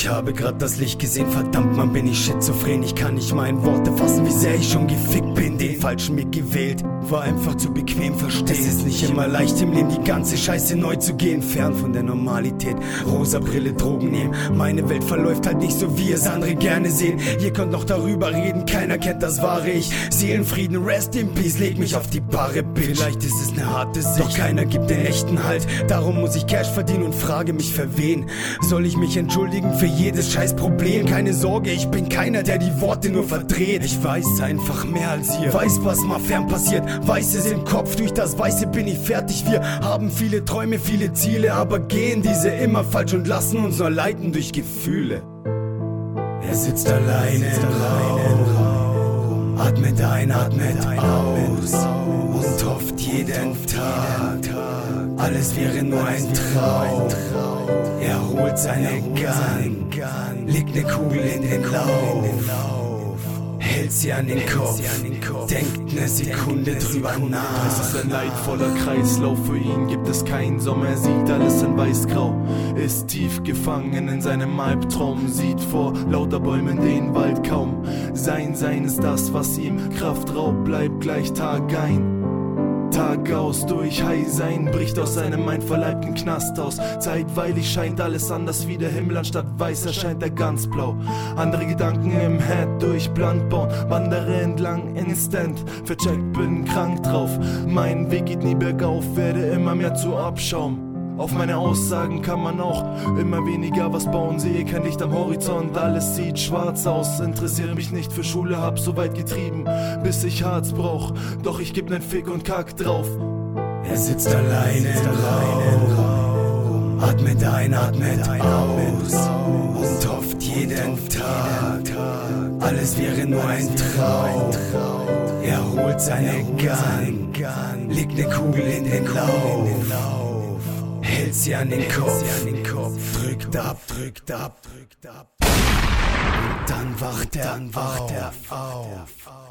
Ich habe grad das Licht gesehen, verdammt, man, bin ich schizophren. Ich kann nicht mal in Worte fassen, wie sehr ich schon gefickt bin. Den falschen Weg gewählt, war einfach zu bequem, verstehen. Es ist nicht immer leicht im Leben, die ganze Scheiße neu zu gehen. Fern von der Normalität, rosa Brille, Drogen nehmen. Meine Welt verläuft halt nicht so, wie es andere gerne sehen. Ihr könnt noch darüber reden, keiner kennt das wahre Ich. Seelenfrieden, rest in peace, leg mich auf die Barre, Bitch. Vielleicht ist es ne harte Sicht, doch keiner gibt den echten Halt. Darum muss ich Cash verdienen und frage mich für wen. Soll ich mich entschuldigen für jedes scheiß Problem? Keine Sorge, ich bin keiner, der die Worte nur verdreht. Ich weiß einfach mehr als ihr, weiß, was mal fern passiert. Weiß es im Kopf, durch das Weiße bin ich fertig. Wir haben viele Träume, viele Ziele, aber gehen diese immer falsch und lassen uns nur leiten durch Gefühle. Er sitzt alleine im Raum, atmet ein, atmet aus und hofft jeden Tag, alles wäre nur ein Traum. Er holt seine Gun, legt ne Kugel in den Lauf, hält sie an den Kopf, denkt ne Sekunde drüber nach. Es ist ein leidvoller Kreislauf, für ihn gibt es keinen Sommer, er sieht alles in weiß-grau. Ist tief gefangen in seinem Albtraum, sieht vor lauter Bäumen den Wald kaum. Sein ist das, was ihm Kraft raubt, bleibt gleich Tag ein. Tag aus, durch High sein, bricht aus seinem einverleibten Knast aus. Zeitweilig scheint alles anders wie der Himmel, anstatt weiß erscheint er ganz blau. Andere Gedanken im Head durch Blunt bauen, wandere entlang instant, vercheckt, bin krank drauf. Mein Weg geht nie bergauf, werde immer mehr zu Abschaum. Auf meine Aussagen kann man auch immer weniger was bauen. Sehe kein Licht am Horizont, alles sieht schwarz aus. Interessiere mich nicht für Schule, hab so weit getrieben, bis ich Harz brauch. Doch ich geb nen Fick und kack drauf. Er sitzt alleine im Raum, atmet ein, atmet aus und hofft jeden Tag, alles wäre nur ein Traum. Er holt seine Gun, legt ne Kugel in den Lauf, hält sie an den Kopf, drückt ab. Und dann wacht er auf.